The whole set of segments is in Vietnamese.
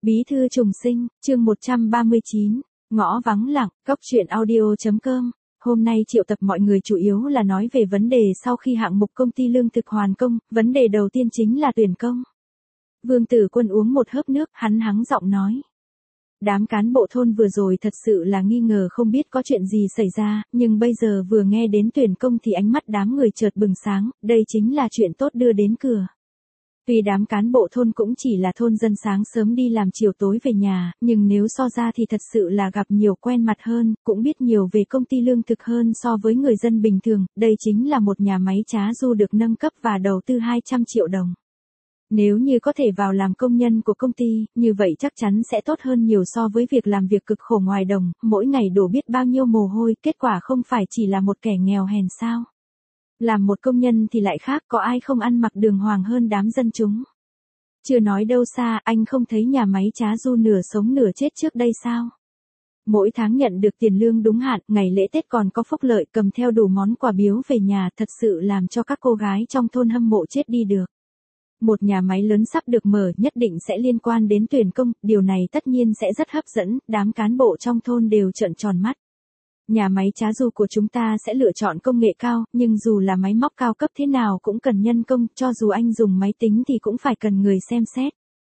Bí thư trùng sinh, chương 139, ngõ vắng lặng, cóc truyện audio.com. Hôm nay triệu tập mọi người chủ yếu là nói về vấn đề sau khi hạng mục công ty lương thực hoàn công, vấn đề đầu tiên chính là tuyển công. Vương Tử Quân uống một hớp nước, hắn hắng giọng nói. Đám cán bộ thôn vừa rồi thật sự là nghi ngờ không biết có chuyện gì xảy ra, nhưng bây giờ vừa nghe đến tuyển công thì ánh mắt đám người chợt bừng sáng, đây chính là chuyện tốt đưa đến cửa. Tuy đám cán bộ thôn cũng chỉ là thôn dân sáng sớm đi làm chiều tối về nhà, nhưng nếu so ra thì thật sự là gặp nhiều quen mặt hơn, cũng biết nhiều về công ty lương thực hơn so với người dân bình thường, đây chính là một nhà máy trá du được nâng cấp và đầu tư 200 triệu đồng. Nếu như có thể vào làm công nhân của công ty, như vậy chắc chắn sẽ tốt hơn nhiều so với việc làm việc cực khổ ngoài đồng, mỗi ngày đổ biết bao nhiêu mồ hôi, kết quả không phải chỉ là một kẻ nghèo hèn sao. Làm một công nhân thì lại khác, có ai không ăn mặc đường hoàng hơn đám dân chúng. Chưa nói đâu xa, anh không thấy nhà máy trá du nửa sống nửa chết trước đây sao? Mỗi tháng nhận được tiền lương đúng hạn, ngày lễ Tết còn có phúc lợi cầm theo đủ món quà biếu về nhà, thật sự làm cho các cô gái trong thôn hâm mộ chết đi được. Một nhà máy lớn sắp được mở nhất định sẽ liên quan đến tuyển công, điều này tất nhiên sẽ rất hấp dẫn, đám cán bộ trong thôn đều trợn tròn mắt. Nhà máy trá du của chúng ta sẽ lựa chọn công nghệ cao, nhưng dù là máy móc cao cấp thế nào cũng cần nhân công, cho dù anh dùng máy tính thì cũng phải cần người xem xét.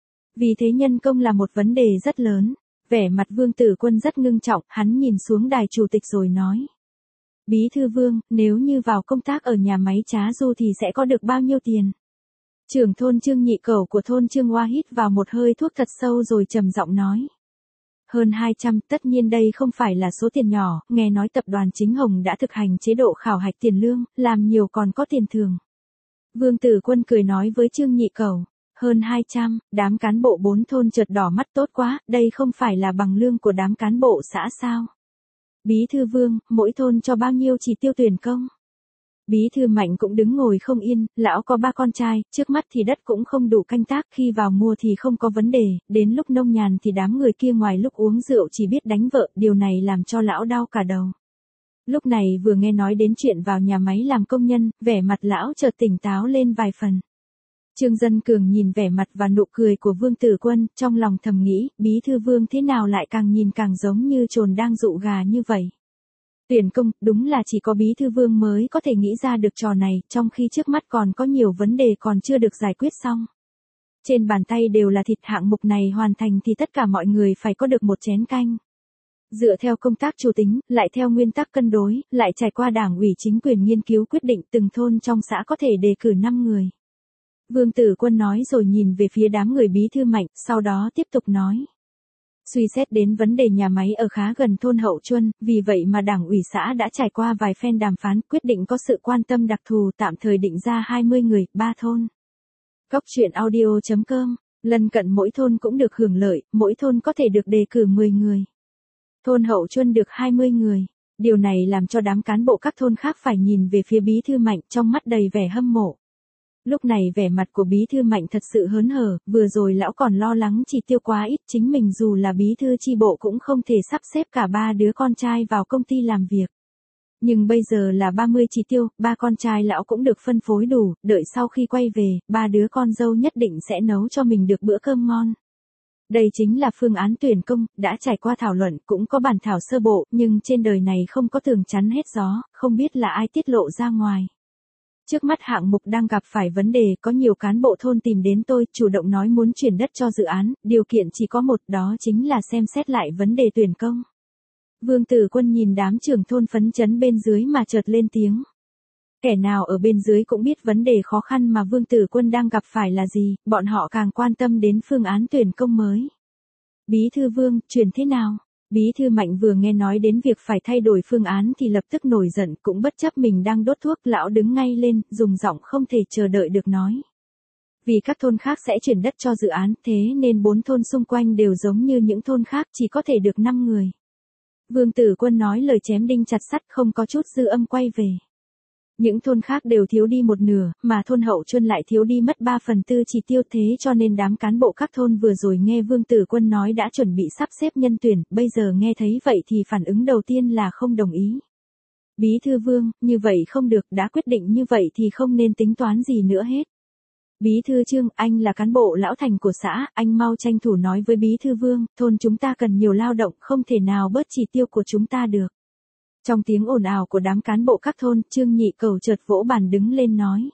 Vì thế nhân công là một vấn đề rất lớn. Vẻ mặt Vương Tử Quân rất ngưng trọng, hắn nhìn xuống đài chủ tịch rồi nói. Bí thư Vương, nếu như vào công tác ở nhà máy trá du thì sẽ có được bao nhiêu tiền? Trưởng thôn Trương Nhị Cẩu của thôn Trương Hoa hít vào một hơi thuốc thật sâu rồi trầm giọng nói. Hơn 200, tất nhiên đây không phải là số tiền nhỏ, nghe nói tập đoàn Chính Hồng đã thực hành chế độ khảo hạch tiền lương, làm nhiều còn có tiền thưởng. Vương Tử Quân cười nói với Trương Nhị Cẩu, hơn 200, đám cán bộ 4 thôn chợt đỏ mắt tốt quá, đây không phải là bằng lương của đám cán bộ xã sao? Bí thư Vương, mỗi thôn cho bao nhiêu chỉ tiêu tuyển công? Bí thư Mạnh cũng đứng ngồi không yên, lão có 3 con trai, trước mắt thì đất cũng không đủ canh tác, khi vào mua thì không có vấn đề, đến lúc nông nhàn thì đám người kia ngoài lúc uống rượu chỉ biết đánh vợ, điều này làm cho lão đau cả đầu. Lúc này vừa nghe nói đến chuyện vào nhà máy làm công nhân, vẻ mặt lão chợt tỉnh táo lên vài phần. Trương Dân Cường nhìn vẻ mặt và nụ cười của Vương Tử Quân, trong lòng thầm nghĩ, bí thư Vương thế nào lại càng nhìn càng giống như trồn đang dụ gà như vậy. Tuyển công, đúng là chỉ có bí thư Vương mới có thể nghĩ ra được trò này, trong khi trước mắt còn có nhiều vấn đề còn chưa được giải quyết xong. Trên bàn tay đều là thịt, hạng mục này hoàn thành thì tất cả mọi người phải có được một chén canh. Dựa theo công tác chủ tính, lại theo nguyên tắc cân đối, lại trải qua đảng ủy chính quyền nghiên cứu quyết định từng thôn trong xã có thể đề cử 5 người. Vương Tử Quân nói rồi nhìn về phía đám người bí thư Mạnh, sau đó tiếp tục nói. Suy xét đến vấn đề nhà máy ở khá gần thôn Hậu Chuân, vì vậy mà đảng ủy xã đã trải qua vài phen đàm phán, quyết định có sự quan tâm đặc thù, tạm thời định ra 20 người, 3 thôn. Cóc truyện audio.com, lần cận mỗi thôn cũng được hưởng lợi, mỗi thôn có thể được đề cử 10 người. Thôn Hậu Chuân được 20 người. Điều này làm cho đám cán bộ các thôn khác phải nhìn về phía bí thư Mạnh, trong mắt đầy vẻ hâm mộ. Lúc này vẻ mặt của bí thư Mạnh thật sự hớn hở, vừa rồi lão còn lo lắng chỉ tiêu quá ít, chính mình dù là bí thư chi bộ cũng không thể sắp xếp cả 3 đứa con trai vào công ty làm việc. Nhưng bây giờ là 30 chỉ tiêu, 3 con trai lão cũng được phân phối đủ, đợi sau khi quay về, 3 đứa con dâu nhất định sẽ nấu cho mình được bữa cơm ngon. Đây chính là phương án tuyển công, đã trải qua thảo luận, cũng có bản thảo sơ bộ, nhưng trên đời này không có tường chắn hết gió, không biết là ai tiết lộ ra ngoài. Trước mắt hạng mục đang gặp phải vấn đề, có nhiều cán bộ thôn tìm đến tôi, chủ động nói muốn chuyển đất cho dự án, điều kiện chỉ có một, đó chính là xem xét lại vấn đề tuyển công. Vương Tử Quân nhìn đám trưởng thôn phấn chấn bên dưới mà chợt lên tiếng. Kẻ nào ở bên dưới cũng biết vấn đề khó khăn mà Vương Tử Quân đang gặp phải là gì, bọn họ càng quan tâm đến phương án tuyển công mới. Bí thư Vương, chuyển thế nào? Bí thư Mạnh vừa nghe nói đến việc phải thay đổi phương án thì lập tức nổi giận, cũng bất chấp mình đang đốt thuốc, lão đứng ngay lên, dùng giọng không thể chờ đợi được nói. Vì các thôn khác sẽ chuyển đất cho dự án, thế nên 4 thôn xung quanh đều giống như những thôn khác, chỉ có thể được 5 người. Vương Tử Quân nói lời chém đinh chặt sắt, không có chút dư âm quay về. Những thôn khác đều thiếu đi một nửa, mà thôn Hậu Chuân lại thiếu đi mất 3/4 chỉ tiêu, thế cho nên đám cán bộ các thôn vừa rồi nghe Vương Tử Quân nói đã chuẩn bị sắp xếp nhân tuyển, bây giờ nghe thấy vậy thì phản ứng đầu tiên là không đồng ý. Bí thư Vương, như vậy không được, đã quyết định như vậy thì không nên tính toán gì nữa hết. Bí thư Trương, anh là cán bộ lão thành của xã, anh mau tranh thủ nói với bí thư Vương, thôn chúng ta cần nhiều lao động, không thể nào bớt chỉ tiêu của chúng ta được. Trong tiếng ồn ào của đám cán bộ các thôn, Trương Nhị Cẩu chợt vỗ bàn đứng lên nói.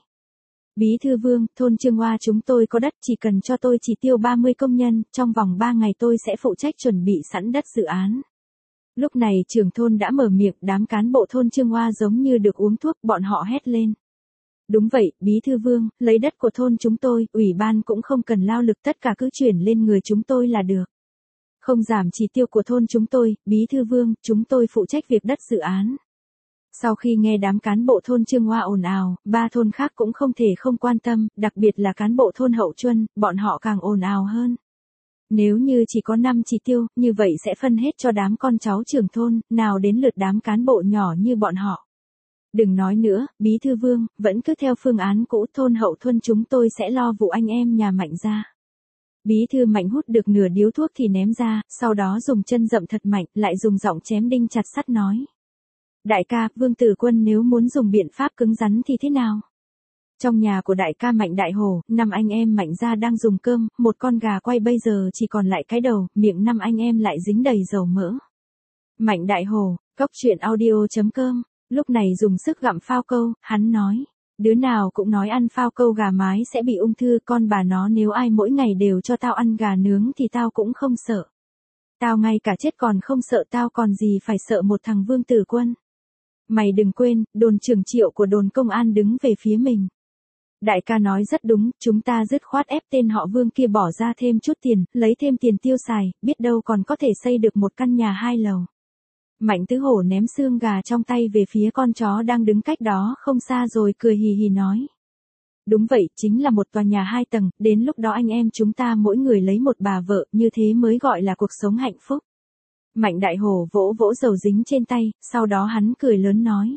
Bí thư Vương, thôn Trương Hoa chúng tôi có đất, chỉ cần cho tôi chỉ tiêu 30 công nhân, trong vòng 3 ngày tôi sẽ phụ trách chuẩn bị sẵn đất dự án. Lúc này trưởng thôn đã mở miệng, đám cán bộ thôn Trương Hoa giống như được uống thuốc, bọn họ hét lên. Đúng vậy, bí thư Vương, lấy đất của thôn chúng tôi, ủy ban cũng không cần lao lực, tất cả cứ chuyển lên người chúng tôi là được. Không giảm chỉ tiêu của thôn chúng tôi, bí thư Vương, chúng tôi phụ trách việc đất dự án. Sau khi nghe đám cán bộ thôn Trương Hoa ồn ào, 3 thôn khác cũng không thể không quan tâm, đặc biệt là cán bộ thôn Hậu Chuân, bọn họ càng ồn ào hơn. Nếu như chỉ có 5 chỉ tiêu, như vậy sẽ phân hết cho đám con cháu trưởng thôn, nào đến lượt đám cán bộ nhỏ như bọn họ. Đừng nói nữa, bí thư Vương, vẫn cứ theo phương án cũ, thôn Hậu Thuân chúng tôi sẽ lo vụ anh em nhà Mạnh ra. Bí thư Mạnh hút được nửa điếu thuốc thì ném ra, sau đó dùng chân dậm thật mạnh, lại dùng giọng chém đinh chặt sắt nói. Đại ca, Vương Tử Quân nếu muốn dùng biện pháp cứng rắn thì thế nào? Trong nhà của đại ca Mạnh Đại Hổ, 5 anh em Mạnh ra đang dùng cơm, một con gà quay bây giờ chỉ còn lại cái đầu, miệng 5 anh em lại dính đầy dầu mỡ. Mạnh Đại Hổ, cóc truyện audio.com, lúc này dùng sức gặm phao câu, hắn nói. Đứa nào cũng nói ăn phao câu gà mái sẽ bị ung thư, con bà nó, nếu ai mỗi ngày đều cho tao ăn gà nướng thì tao cũng không sợ. Tao ngay cả chết còn không sợ, tao còn gì phải sợ một thằng Vương Tử Quân. Mày đừng quên, đồn trưởng Triệu của đồn công an đứng về phía mình. Đại ca nói rất đúng, chúng ta dứt khoát ép tên họ Vương kia bỏ ra thêm chút tiền, lấy thêm tiền tiêu xài, biết đâu còn có thể xây được một căn nhà 2 lầu. Mạnh Tứ Hổ ném xương gà trong tay về phía con chó đang đứng cách đó không xa rồi cười hì hì nói. Đúng vậy, chính là một tòa nhà 2 tầng, đến lúc đó anh em chúng ta mỗi người lấy một bà vợ, như thế mới gọi là cuộc sống hạnh phúc. Mạnh Đại Hổ vỗ vỗ dầu dính trên tay, sau đó hắn cười lớn nói.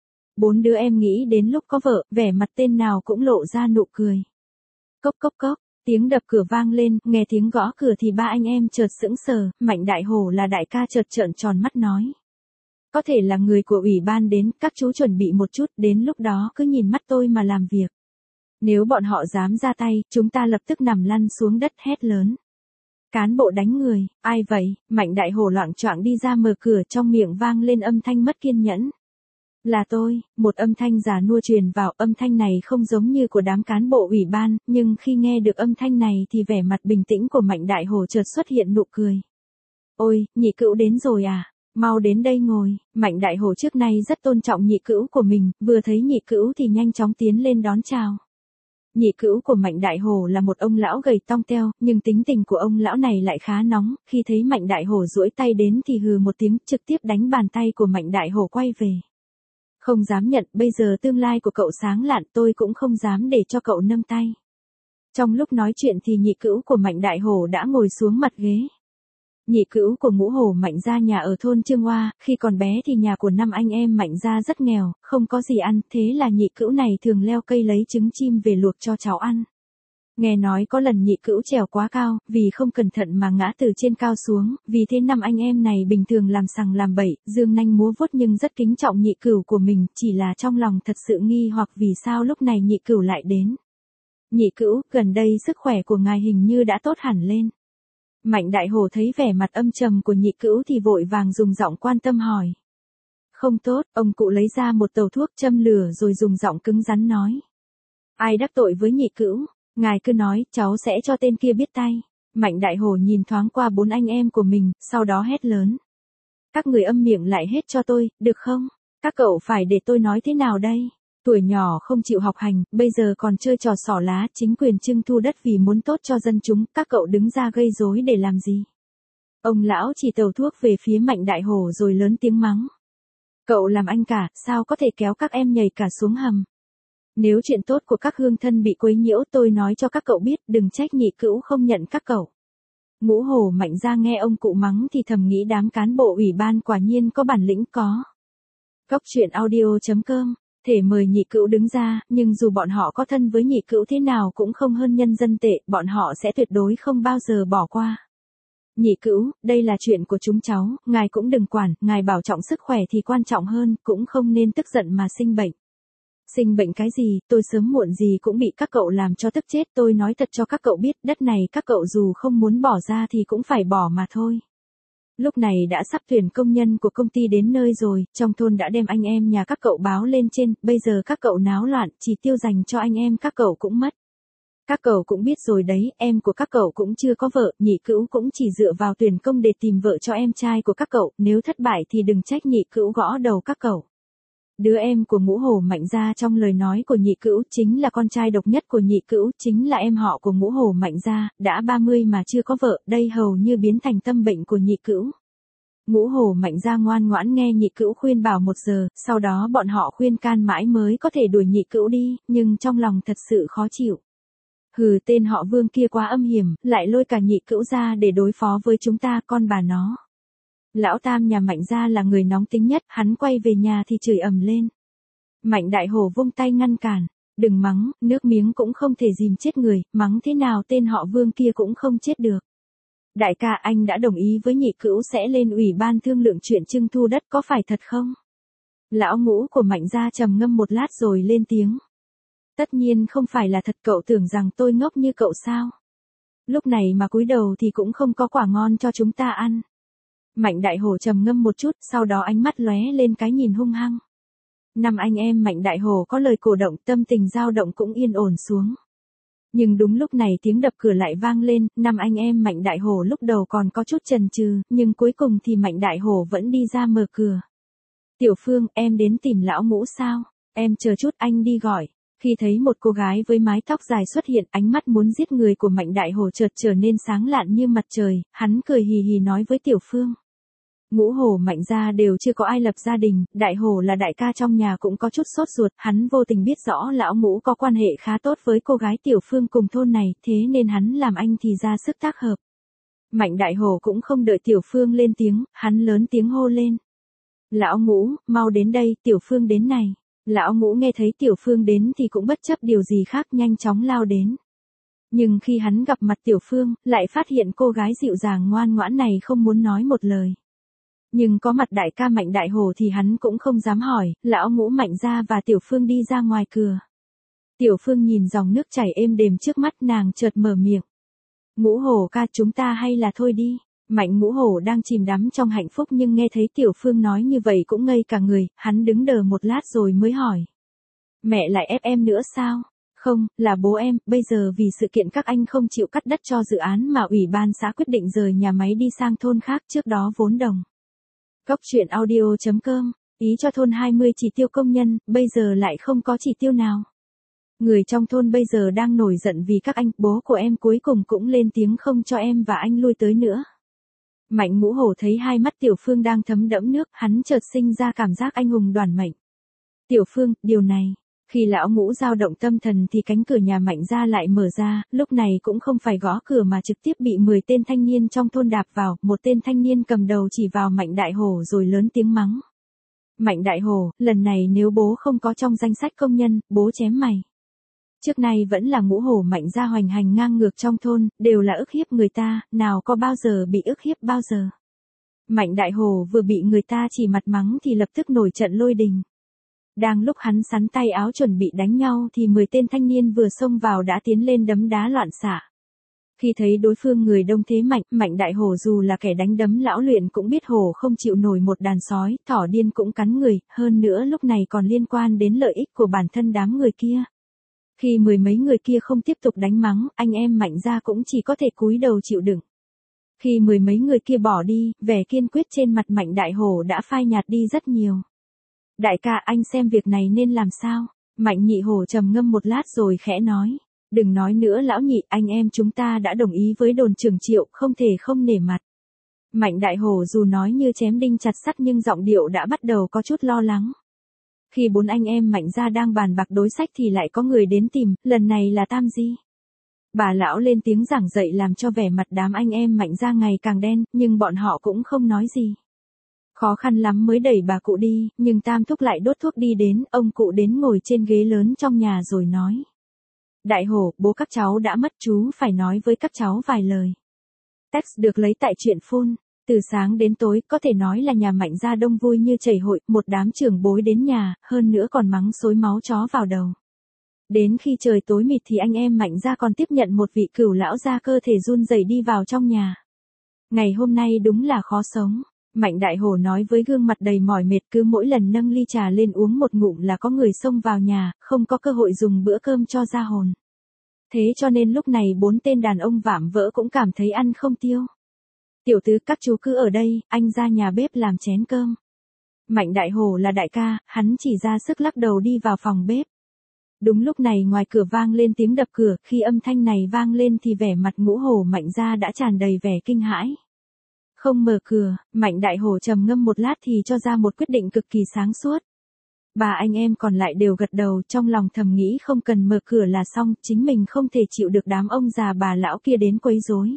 4 đứa em nghĩ đến lúc có vợ, vẻ mặt tên nào cũng lộ ra nụ cười. Cốc cốc cốc, tiếng đập cửa vang lên, nghe tiếng gõ cửa thì 3 anh em chợt sững sờ, Mạnh Đại Hổ là đại ca chợt trợn tròn mắt nói. Có thể là người của ủy ban đến, các chú chuẩn bị một chút, đến lúc đó cứ nhìn mắt tôi mà làm việc. Nếu bọn họ dám ra tay, chúng ta lập tức nằm lăn xuống đất hét lớn. Cán bộ đánh người, ai vậy? Mạnh Đại Hổ loạng choạng đi ra mở cửa, trong miệng vang lên âm thanh mất kiên nhẫn. Là tôi, một âm thanh già nua truyền vào, âm thanh này không giống như của đám cán bộ ủy ban, nhưng khi nghe được âm thanh này thì vẻ mặt bình tĩnh của Mạnh Đại Hổ chợt xuất hiện nụ cười. Ôi, Nhị Cữu đến rồi à? Mau đến đây ngồi. Mạnh Đại Hổ trước nay rất tôn trọng Nhị Cữu của mình, vừa thấy Nhị Cữu thì nhanh chóng tiến lên đón chào. Nhị Cữu của Mạnh Đại Hổ là một ông lão gầy tong teo, nhưng tính tình của ông lão này lại khá nóng, khi thấy Mạnh Đại Hổ duỗi tay đến thì hừ một tiếng, trực tiếp đánh bàn tay của Mạnh Đại Hổ quay về. Không dám nhận, bây giờ tương lai của cậu sáng lạn, tôi cũng không dám để cho cậu nâng tay. Trong lúc nói chuyện thì Nhị Cữu của Mạnh Đại Hổ đã ngồi xuống mặt ghế. Nhị Cữu của Ngũ Hổ Mạnh gia nhà ở thôn Trương Hoa, khi còn bé thì nhà của 5 anh em Mạnh gia rất nghèo, không có gì ăn, thế là Nhị Cữu này thường leo cây lấy trứng chim về luộc cho cháu ăn. Nghe nói có lần Nhị Cữu trèo quá cao, vì không cẩn thận mà ngã từ trên cao xuống, vì thế 5 anh em này bình thường làm sằng làm bậy, dương nanh múa vuốt nhưng rất kính trọng Nhị Cửu của mình, chỉ là trong lòng thật sự nghi hoặc vì sao lúc này Nhị Cửu lại đến. Nhị Cữu, gần đây sức khỏe của ngài hình như đã tốt hẳn lên. Mạnh Đại Hổ thấy vẻ mặt âm trầm của Nhị Cữu thì vội vàng dùng giọng quan tâm hỏi. Không tốt, ông cụ lấy ra một tàu thuốc châm lửa rồi dùng giọng cứng rắn nói. Ai đắc tội với Nhị Cữu? Ngài cứ nói, cháu sẽ cho tên kia biết tay. Mạnh Đại Hổ nhìn thoáng qua 4 anh em của mình, sau đó hét lớn. Các người âm miệng lại hết cho tôi, được không? Các cậu phải để tôi nói thế nào đây? Tuổi nhỏ không chịu học hành, bây giờ còn chơi trò xỏ lá, chính quyền trưng thu đất vì muốn tốt cho dân chúng, các cậu đứng ra gây rối để làm gì? Ông lão chỉ tàu thuốc về phía Mạnh Đại Hổ rồi lớn tiếng mắng. Cậu làm anh cả, sao có thể kéo các em nhảy cả xuống hầm? Nếu chuyện tốt của các hương thân bị quấy nhiễu, tôi nói cho các cậu biết, đừng trách Nhị Cữu không nhận các cậu. Ngũ Hổ Mạnh ra nghe ông cụ mắng thì thầm nghĩ đám cán bộ ủy ban quả nhiên có bản lĩnh có. Cóc truyện audio.com, thể mời Nhị Cữu đứng ra, nhưng dù bọn họ có thân với Nhị Cữu thế nào cũng không hơn nhân dân tệ, bọn họ sẽ tuyệt đối không bao giờ bỏ qua. Nhị Cữu, đây là chuyện của chúng cháu, ngài cũng đừng quản, ngài bảo trọng sức khỏe thì quan trọng hơn, cũng không nên tức giận mà sinh bệnh. Sinh bệnh cái gì, tôi sớm muộn gì cũng bị các cậu làm cho tức chết. Tôi nói thật cho các cậu biết, đất này các cậu dù không muốn bỏ ra thì cũng phải bỏ mà thôi. Lúc này đã sắp tuyển công nhân của công ty đến nơi rồi, trong thôn đã đem anh em nhà các cậu báo lên trên, bây giờ các cậu náo loạn, chỉ tiêu dành cho anh em các cậu cũng mất. Các cậu cũng biết rồi đấy, em của các cậu cũng chưa có vợ, nhị cữu cũng chỉ dựa vào tuyển công để tìm vợ cho em trai của các cậu, nếu thất bại thì đừng trách nhị cữu gõ đầu các cậu. Đứa em của Ngũ Hổ Mạnh Gia trong lời nói của nhị cữu chính là con trai độc nhất của nhị cữu, chính là em họ của Ngũ Hổ Mạnh Gia, đã 30 mà chưa có vợ, đây hầu như biến thành tâm bệnh của nhị cữu. Ngũ Hổ Mạnh Gia ngoan ngoãn nghe nhị cữu khuyên bảo 1 giờ, sau đó bọn họ khuyên can mãi mới có thể đuổi nhị cữu đi, nhưng trong lòng thật sự khó chịu. Hừ, tên họ Vương kia quá âm hiểm, lại lôi cả nhị cữu ra để đối phó với chúng ta, con bà nó. Lão Tam nhà Mạnh Gia là người nóng tính nhất, hắn quay về nhà thì chửi ầm lên. Mạnh Đại Hổ vung tay ngăn cản, đừng mắng, nước miếng cũng không thể dìm chết người, mắng thế nào tên họ Vương kia cũng không chết được. Đại ca, anh đã đồng ý với nhị cữu sẽ lên ủy ban thương lượng chuyện trưng thu đất, có phải thật không? Lão Ngũ của Mạnh Gia trầm ngâm một lát rồi lên tiếng. Tất nhiên không phải là thật, cậu tưởng rằng tôi ngốc như cậu sao? Lúc này mà cúi đầu thì cũng không có quả ngon cho chúng ta ăn. Mạnh Đại Hổ trầm ngâm một chút, sau đó ánh mắt lóe lên cái nhìn hung hăng. 5 anh em Mạnh Đại Hổ có lời cổ động, tâm tình dao động cũng yên ổn xuống. Nhưng đúng lúc này tiếng đập cửa lại vang lên, 5 anh em Mạnh Đại Hổ lúc đầu còn có chút chần chừ, nhưng cuối cùng thì Mạnh Đại Hổ vẫn đi ra mở cửa. Tiểu Phương, em đến tìm lão Ngũ sao? Em chờ chút, anh đi gọi. Khi thấy một cô gái với mái tóc dài xuất hiện, ánh mắt muốn giết người của Mạnh Đại Hổ chợt trở nên sáng lạn như mặt trời, hắn cười hì hì nói với Tiểu Phương. Ngũ Hổ Mạnh Gia đều chưa có ai lập gia đình, Đại Hổ là đại ca trong nhà cũng có chút sốt ruột, hắn vô tình biết rõ lão Ngũ có quan hệ khá tốt với cô gái Tiểu Phương cùng thôn này, thế nên hắn làm anh thì ra sức tác hợp. Mạnh Đại Hổ cũng không đợi Tiểu Phương lên tiếng, hắn lớn tiếng hô lên. Lão Ngũ, mau đến đây, Tiểu Phương đến này. Lão Ngũ nghe thấy Tiểu Phương đến thì cũng bất chấp điều gì khác nhanh chóng lao đến. Nhưng khi hắn gặp mặt Tiểu Phương, lại phát hiện cô gái dịu dàng ngoan ngoãn này không muốn nói một lời. Nhưng có mặt đại ca Mạnh Đại Hổ thì hắn cũng không dám hỏi, lão Ngũ Mạnh Gia và Tiểu Phương đi ra ngoài cửa. Tiểu Phương nhìn dòng nước chảy êm đềm trước mắt, nàng chợt mở miệng. Ngũ Hổ ca, chúng ta hay là thôi đi. Mạnh Ngũ Hổ đang chìm đắm trong hạnh phúc nhưng nghe thấy Tiểu Phương nói như vậy cũng ngây cả người, hắn đứng đờ một lát rồi mới hỏi. Mẹ lại ép em nữa sao? Không, là bố em, bây giờ vì sự kiện các anh không chịu cắt đất cho dự án mà ủy ban xã quyết định rời nhà máy đi sang thôn khác, trước đó vốn đồng. Cốc truyện audio.com, ý cho thôn 20 chỉ tiêu công nhân, bây giờ lại không có chỉ tiêu nào. Người trong thôn bây giờ đang nổi giận vì các anh, bố của em cuối cùng cũng lên tiếng không cho em và anh lui tới nữa. Mạnh Ngũ Hổ thấy hai mắt Tiểu Phương đang thấm đẫm nước, hắn chợt sinh ra cảm giác anh hùng đoản mệnh. Tiểu Phương, điều này, khi lão Ngũ dao động tâm thần thì cánh cửa nhà Mạnh Gia lại mở ra, lúc này cũng không phải gõ cửa mà trực tiếp bị 10 tên thanh niên trong thôn đạp vào, một tên thanh niên cầm đầu chỉ vào Mạnh Đại Hổ rồi lớn tiếng mắng. Mạnh Đại Hổ, lần này nếu bố không có trong danh sách công nhân, bố chém mày. Trước nay vẫn là Ngũ Hổ Mạnh Gia hoành hành ngang ngược trong thôn, đều là ức hiếp người ta, nào có bao giờ bị ức hiếp bao giờ. Mạnh Đại Hổ vừa bị người ta chỉ mặt mắng thì lập tức nổi trận lôi đình. Đang lúc hắn sắn tay áo chuẩn bị đánh nhau thì 10 tên thanh niên vừa xông vào đã tiến lên đấm đá loạn xạ. Khi thấy đối phương người đông thế mạnh, Mạnh Đại Hổ dù là kẻ đánh đấm lão luyện cũng biết hổ không chịu nổi một đàn sói, thỏ điên cũng cắn người, hơn nữa lúc này còn liên quan đến lợi ích của bản thân đám người kia. Khi 10 mấy người kia không tiếp tục đánh mắng, anh em Mạnh Gia cũng chỉ có thể cúi đầu chịu đựng. Khi 10 mấy người kia bỏ đi, vẻ kiên quyết trên mặt Mạnh Đại Hổ đã phai nhạt đi rất nhiều. Đại ca, anh xem việc này nên làm sao? Mạnh Nhị Hổ trầm ngâm một lát rồi khẽ nói. Đừng nói nữa lão nhị, anh em chúng ta đã đồng ý với đồn trưởng Triệu, không thể không nể mặt. Mạnh Đại Hổ dù nói như chém đinh chặt sắt nhưng giọng điệu đã bắt đầu có chút lo lắng. Khi 4 anh em Mạnh Gia đang bàn bạc đối sách thì lại có người đến tìm, lần này là Tam Di. Bà lão lên tiếng giảng dạy làm cho vẻ mặt đám anh em Mạnh Gia ngày càng đen, nhưng bọn họ cũng không nói gì. Khó khăn lắm mới đẩy bà cụ đi, nhưng Tam Thúc lại đốt thuốc đi đến, ông cụ đến ngồi trên ghế lớn trong nhà rồi nói. Đại Hổ, bố các cháu đã mất, chú phải nói với các cháu vài lời. Text được lấy tại truyện phone. Từ sáng đến tối, có thể nói là nhà Mạnh gia đông vui như chảy hội, một đám trưởng bối đến nhà, hơn nữa còn mắng xối máu chó vào đầu. Đến khi trời tối mịt thì anh em Mạnh gia còn tiếp nhận một vị cửu lão gia cơ thể run rẩy đi vào trong nhà. Ngày hôm nay đúng là khó sống. Mạnh Đại Hổ nói với gương mặt đầy mỏi mệt, cứ mỗi lần nâng ly trà lên uống một ngụm là có người xông vào nhà, không có cơ hội dùng bữa cơm cho ra hồn. Thế cho nên lúc này 4 tên đàn ông vạm vỡ cũng cảm thấy ăn không tiêu. Tiểu tứ, các chú cứ ở đây, anh ra nhà bếp làm chén cơm. Mạnh Đại Hổ là đại ca, hắn chỉ ra sức lắc đầu đi vào phòng bếp. Đúng lúc này ngoài cửa vang lên tiếng đập cửa, khi âm thanh này vang lên thì vẻ mặt Ngũ Hổ Mạnh gia đã tràn đầy vẻ kinh hãi. Không mở cửa, Mạnh Đại Hổ trầm ngâm một lát thì cho ra một quyết định cực kỳ sáng suốt. Ba anh em còn lại đều gật đầu, trong lòng thầm nghĩ không cần mở cửa là xong, chính mình không thể chịu được đám ông già bà lão kia đến quấy rối.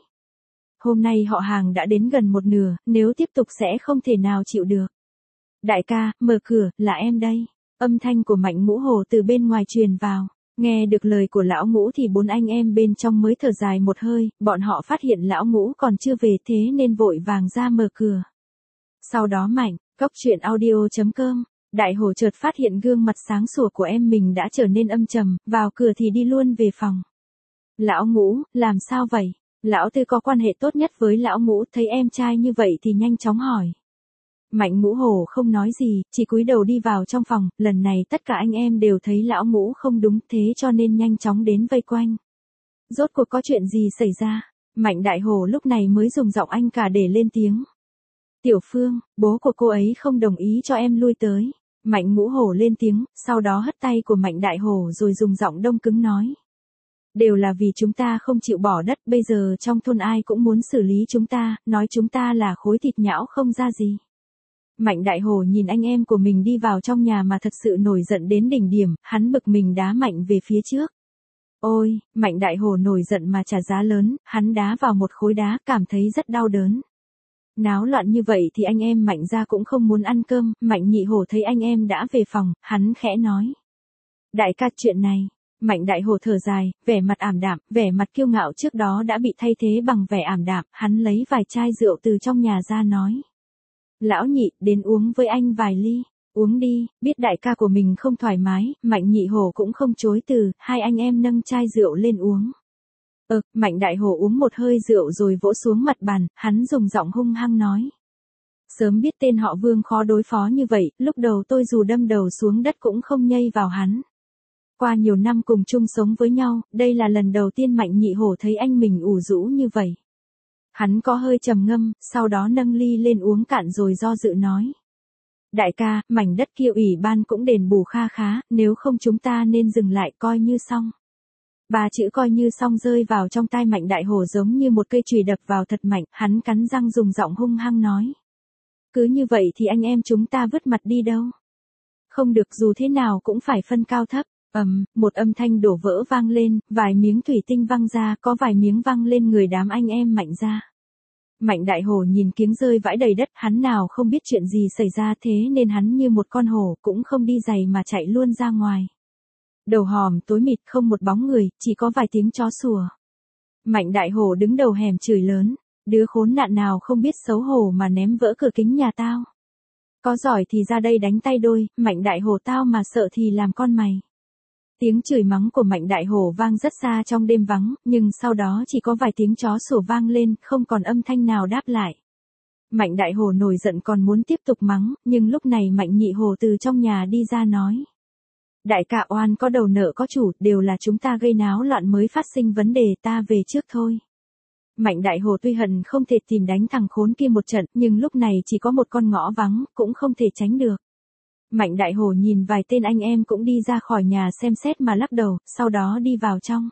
Hôm nay họ hàng đã đến gần một nửa, nếu tiếp tục sẽ không thể nào chịu được. Đại ca, mở cửa, là em đây. Âm thanh của Mạnh Ngũ Hổ từ bên ngoài truyền vào. Nghe được lời của lão Ngũ thì 4 anh em bên trong mới thở dài một hơi, bọn họ phát hiện lão Ngũ còn chưa về thế nên vội vàng ra mở cửa. Sau đó Mạnh, coctruyện.audio.com, Đại Hổ chợt phát hiện gương mặt sáng sủa của em mình đã trở nên âm trầm, vào cửa thì đi luôn về phòng. Lão Ngũ, làm sao vậy? Lão Tư có quan hệ tốt nhất với lão Ngũ, thấy em trai như vậy thì nhanh chóng hỏi. Mạnh Ngũ Hổ không nói gì, chỉ cúi đầu đi vào trong phòng, lần này tất cả anh em đều thấy lão Ngũ không đúng, thế cho nên nhanh chóng đến vây quanh. Rốt cuộc có chuyện gì xảy ra? Mạnh Đại Hổ lúc này mới dùng giọng anh cả để lên tiếng. Tiểu Phương, bố của cô ấy không đồng ý cho em lui tới. Mạnh Ngũ Hổ lên tiếng, sau đó hất tay của Mạnh Đại Hổ rồi dùng giọng đông cứng nói. Đều là vì chúng ta không chịu bỏ đất, bây giờ trong thôn ai cũng muốn xử lý chúng ta, nói chúng ta là khối thịt nhão không ra gì. Mạnh Đại Hổ nhìn anh em của mình đi vào trong nhà mà thật sự nổi giận đến đỉnh điểm, hắn bực mình đá Mạnh về phía trước. Ôi, Mạnh Đại Hổ nổi giận mà trả giá lớn, hắn đá vào một khối đá, cảm thấy rất đau đớn. Náo loạn như vậy thì anh em Mạnh gia cũng không muốn ăn cơm, Mạnh Nhị Hổ thấy anh em đã về phòng, hắn khẽ nói. Đại ca, chuyện này. Mạnh Đại Hổ thở dài, vẻ mặt ảm đạm, vẻ mặt kiêu ngạo trước đó đã bị thay thế bằng vẻ ảm đạm, hắn lấy vài chai rượu từ trong nhà ra nói. Lão Nhị, đến uống với anh vài ly, uống đi, biết đại ca của mình không thoải mái, Mạnh Nhị Hổ cũng không chối từ, hai anh em nâng chai rượu lên uống. Mạnh Đại Hổ uống một hơi rượu rồi vỗ xuống mặt bàn, hắn dùng giọng hung hăng nói. Sớm biết tên họ Vương khó đối phó như vậy, lúc đầu tôi dù đâm đầu xuống đất cũng không nhây vào hắn. Qua nhiều năm cùng chung sống với nhau, đây là lần đầu tiên Mạnh Nhị Hổ thấy anh mình ủ rũ như vậy. Hắn có hơi trầm ngâm, sau đó nâng ly lên uống cạn rồi do dự nói. Đại ca, mảnh đất kia ủy ban cũng đền bù kha khá, nếu không chúng ta nên dừng lại coi như xong. Ba chữ coi như xong rơi vào trong tai Mạnh Đại Hổ giống như một cây chùy đập vào thật mạnh, hắn cắn răng dùng giọng hung hăng nói. Cứ như vậy thì anh em chúng ta vứt mặt đi đâu? Không được, dù thế nào cũng phải phân cao thấp. Một âm thanh đổ vỡ vang lên, vài miếng thủy tinh văng ra, có vài miếng văng lên người đám anh em Mạnh gia. Mạnh Đại Hổ nhìn kiếng rơi vãi đầy đất, hắn nào không biết chuyện gì xảy ra, thế nên hắn như một con hổ, cũng không đi giày mà chạy luôn ra ngoài. Đầu hòm tối mịt, không một bóng người, chỉ có vài tiếng chó sủa. Mạnh Đại Hổ đứng đầu hẻm chửi lớn, đứa khốn nạn nào không biết xấu hổ mà ném vỡ cửa kính nhà tao. Có giỏi thì ra đây đánh tay đôi, Mạnh Đại Hổ tao mà sợ thì làm con mày. Tiếng chửi mắng của Mạnh Đại Hổ vang rất xa trong đêm vắng, nhưng sau đó chỉ có vài tiếng chó sủa vang lên, không còn âm thanh nào đáp lại. Mạnh Đại Hổ nổi giận còn muốn tiếp tục mắng, nhưng lúc này Mạnh Nhị Hổ từ trong nhà đi ra nói. Đại ca, oan có đầu nợ có chủ, đều là chúng ta gây náo loạn mới phát sinh vấn đề, ta về trước thôi. Mạnh Đại Hổ tuy hận không thể tìm đánh thằng khốn kia một trận, nhưng lúc này chỉ có một con ngõ vắng, cũng không thể tránh được. Mạnh Đại Hổ nhìn vài tên anh em cũng đi ra khỏi nhà xem xét mà lắc đầu, sau đó đi vào trong.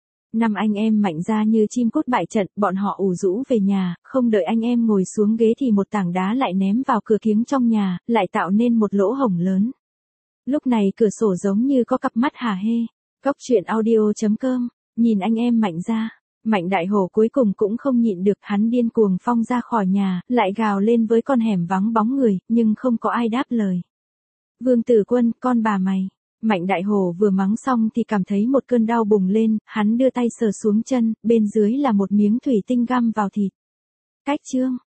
5 anh em Mạnh gia như chim cút bại trận, bọn họ ủ rũ về nhà, không đợi anh em ngồi xuống ghế thì một tảng đá lại ném vào cửa kiếng trong nhà, lại tạo nên một lỗ hổng lớn. Lúc này cửa sổ giống như có cặp mắt hả hê. Coctruyện.audio.com, nhìn anh em Mạnh gia. Mạnh Đại Hổ cuối cùng cũng không nhịn được, hắn điên cuồng phong ra khỏi nhà, lại gào lên với con hẻm vắng bóng người, nhưng không có ai đáp lời. Vương Tử Quân, con bà mày. Mạnh Đại Hổ vừa mắng xong thì cảm thấy một cơn đau bùng lên, hắn đưa tay sờ xuống chân, bên dưới là một miếng thủy tinh găm vào thịt. Cách chương.